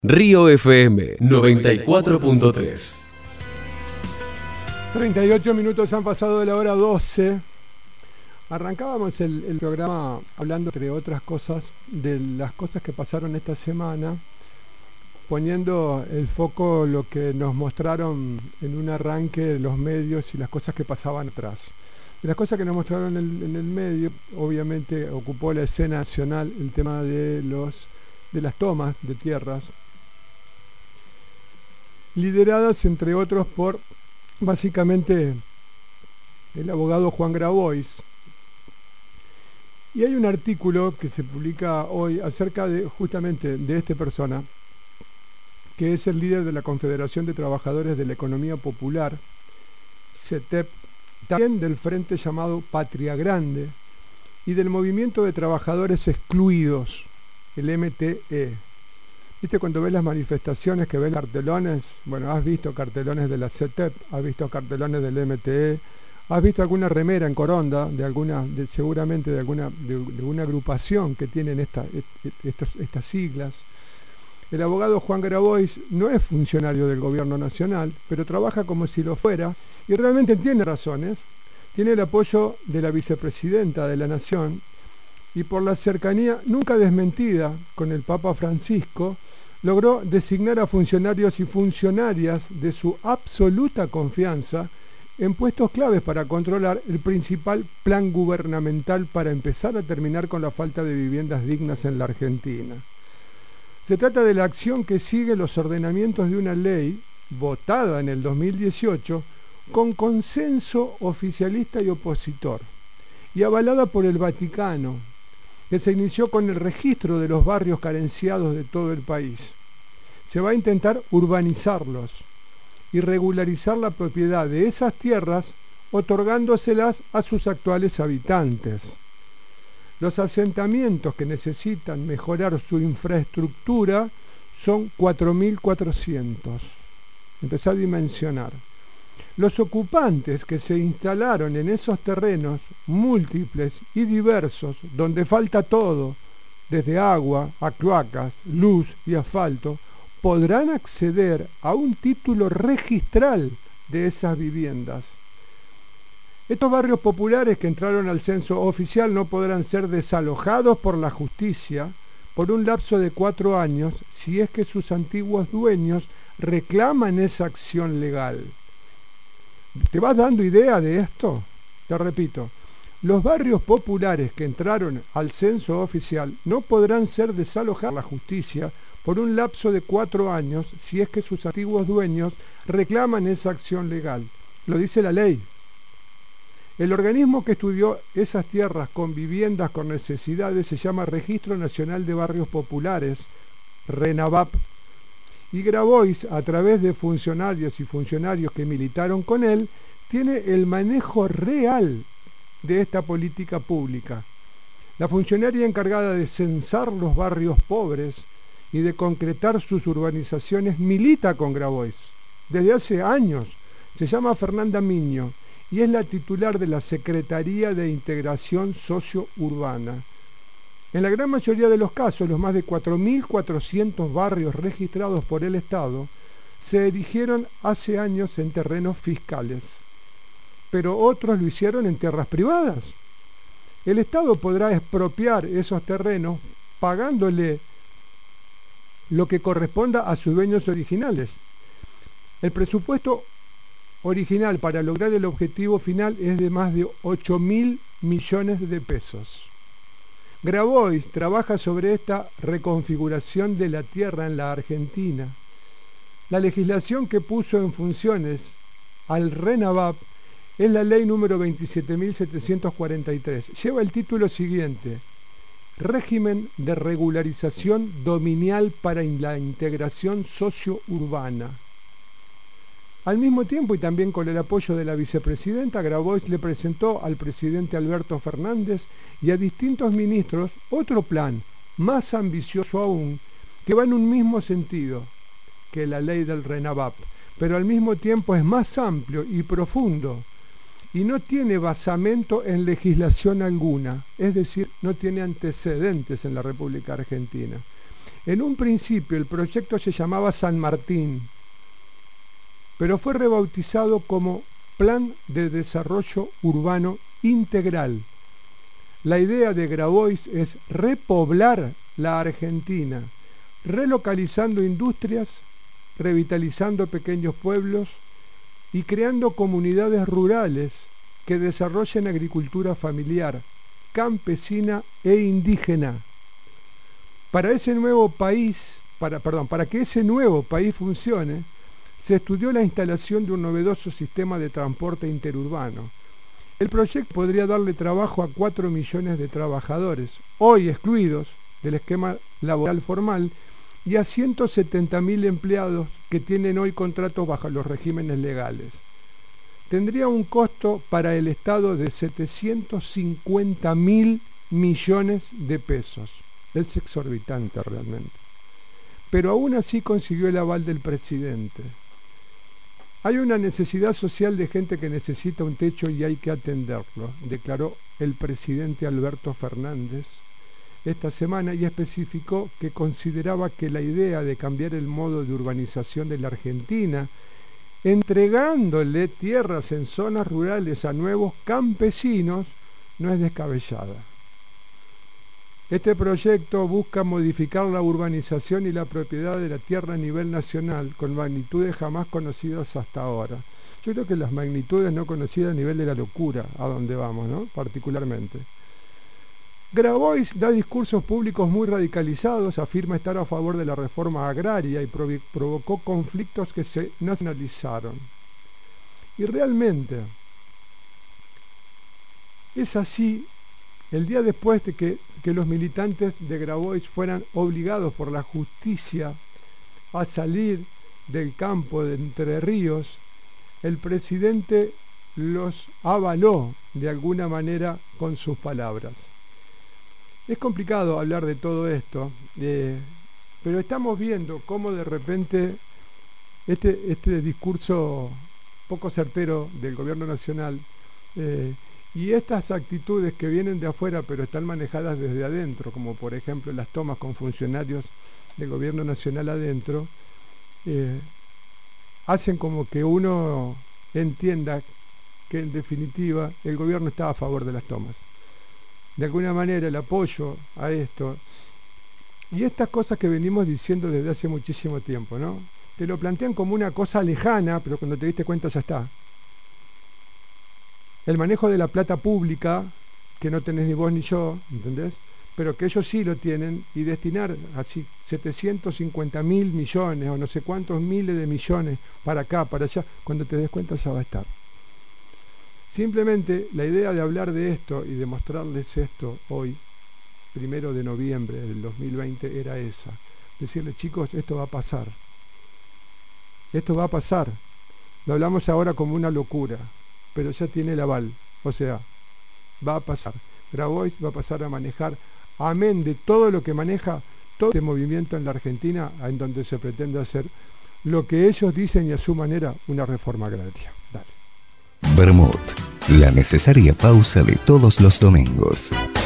Río FM 94.3. 38 minutos han pasado de la hora 12. Arrancábamos el programa hablando, entre otras cosas, de las cosas que pasaron esta semana, poniendo el foco lo que nos mostraron en un arranque los medios y las cosas que pasaban atrás. De las cosas que nos mostraron en el medio, obviamente ocupó la escena nacional el tema de las tomas de tierras, lideradas entre otros por básicamente el abogado Juan Grabois. Y hay un artículo que se publica hoy acerca de justamente de esta persona, que es el líder de la Confederación de Trabajadores de la Economía Popular, CETEP, también del frente llamado Patria Grande y del Movimiento de Trabajadores Excluidos, el MTE. ¿Viste cuando ves las manifestaciones, que ves cartelones? Bueno, has visto cartelones de la CETEP, has visto cartelones del MTE, has visto alguna remera en Coronda, seguramente de alguna agrupación que tienen estas siglas. El abogado Juan Grabois no es funcionario del gobierno nacional, pero trabaja como si lo fuera, y realmente tiene razones. Tiene el apoyo de la vicepresidenta de la Nación, y por la cercanía nunca desmentida con el Papa Francisco, logró designar a funcionarios y funcionarias de su absoluta confianza en puestos claves para controlar el principal plan gubernamental para empezar a terminar con la falta de viviendas dignas en la Argentina. Se trata de la acción que sigue los ordenamientos de una ley votada en el 2018 con consenso oficialista y opositor y avalada por el Vaticano, que se inició con el registro de los barrios carenciados de todo el país. Se va a intentar urbanizarlos y regularizar la propiedad de esas tierras, otorgándoselas a sus actuales habitantes. Los asentamientos que necesitan mejorar su infraestructura son 4.400. Empezá a dimensionar. Los ocupantes que se instalaron en esos terrenos múltiples y diversos, donde falta todo, desde agua a cloacas, luz y asfalto, podrán acceder a un título registral de esas viviendas. Estos barrios populares que entraron al censo oficial no podrán ser desalojados por la justicia por un lapso de 4 años si es que sus antiguos dueños reclaman esa acción legal. ¿Te vas dando idea de esto? Te repito, los barrios populares que entraron al censo oficial no podrán ser desalojados por la justicia por un lapso de 4 años si es que sus antiguos dueños reclaman esa acción legal. Lo dice la ley. El organismo que estudió esas tierras con viviendas con necesidades se llama Registro Nacional de Barrios Populares, RENAVAP. Y Grabois, a través de funcionarios y funcionarios que militaron con él, tiene el manejo real de esta política pública. La funcionaria encargada de censar los barrios pobres y de concretar sus urbanizaciones milita con Grabois. Desde hace años se llama Fernanda Miño y es la titular de la Secretaría de Integración Socio-Urbana. En la gran mayoría de los casos, los más de 4.400 barrios registrados por el Estado se erigieron hace años en terrenos fiscales, pero otros lo hicieron en tierras privadas. El Estado podrá expropiar esos terrenos pagándole lo que corresponda a sus dueños originales. El presupuesto original para lograr el objetivo final es de más de 8.000 millones de pesos. Grabois trabaja sobre esta reconfiguración de la tierra en la Argentina. La legislación que puso en funciones al RENAVAP es la ley número 27.743. Lleva el título siguiente: Régimen de regularización dominial para la integración socio-urbana. Al mismo tiempo, y también con el apoyo de la vicepresidenta, Grabois le presentó al presidente Alberto Fernández y a distintos ministros otro plan, más ambicioso aún, que va en un mismo sentido que la ley del RENAVAP, pero al mismo tiempo es más amplio y profundo, y no tiene basamento en legislación alguna, es decir, no tiene antecedentes en la República Argentina. En un principio el proyecto se llamaba San Martín, pero fue rebautizado como Plan de Desarrollo Urbano Integral. La idea de Grabois es repoblar la Argentina, relocalizando industrias, revitalizando pequeños pueblos y creando comunidades rurales que desarrollen agricultura familiar, campesina e indígena. Para que ese nuevo país funcione, se estudió la instalación de un novedoso sistema de transporte interurbano. El proyecto podría darle trabajo a 4 millones de trabajadores, hoy excluidos del esquema laboral formal, y a 170.000 empleados que tienen hoy contratos bajo los regímenes legales. Tendría un costo para el Estado de 750.000 millones de pesos. Es exorbitante realmente. Pero aún así consiguió el aval del presidente. Hay una necesidad social de gente que necesita un techo y hay que atenderlo, declaró el presidente Alberto Fernández esta semana, y especificó que consideraba que la idea de cambiar el modo de urbanización de la Argentina, entregándole tierras en zonas rurales a nuevos campesinos, no es descabellada. Este proyecto busca modificar la urbanización y la propiedad de la tierra a nivel nacional con magnitudes jamás conocidas hasta ahora. Yo creo que las magnitudes no conocidas a nivel de la locura, a donde vamos, ¿no? Particularmente. Grabois da discursos públicos muy radicalizados, afirma estar a favor de la reforma agraria y provocó conflictos que se nacionalizaron. Y realmente es así. El día después de que los militantes de Grabois fueran obligados por la justicia a salir del campo de Entre Ríos, el presidente los avaló de alguna manera con sus palabras. Es complicado hablar de todo esto, pero estamos viendo cómo de repente este discurso poco certero del gobierno nacional y estas actitudes que vienen de afuera pero están manejadas desde adentro, como por ejemplo las tomas con funcionarios del gobierno nacional adentro, hacen como que uno entienda que en definitiva el gobierno está a favor de las tomas. De alguna manera el apoyo a esto y estas cosas que venimos diciendo desde hace muchísimo tiempo, ¿no? Te lo plantean como una cosa lejana, pero cuando te diste cuenta ya está. El manejo de la plata pública, que no tenés ni vos ni yo, ¿entendés? Pero que ellos sí lo tienen, y destinar así 750.000 millones o no sé cuántos miles de millones para acá, para allá, cuando te des cuenta ya va a estar. Simplemente la idea de hablar de esto y de mostrarles esto hoy, 1 de noviembre del 2020, era esa. Decirles, chicos, esto va a pasar. Esto va a pasar. Lo hablamos ahora como una locura, pero ya tiene el aval. O sea, va a pasar. Grabois va a pasar a manejar, amén de todo lo que maneja todo este movimiento en la Argentina, en donde se pretende hacer lo que ellos dicen y a su manera una reforma agraria. Dale. Vermut, la necesaria pausa de todos los domingos.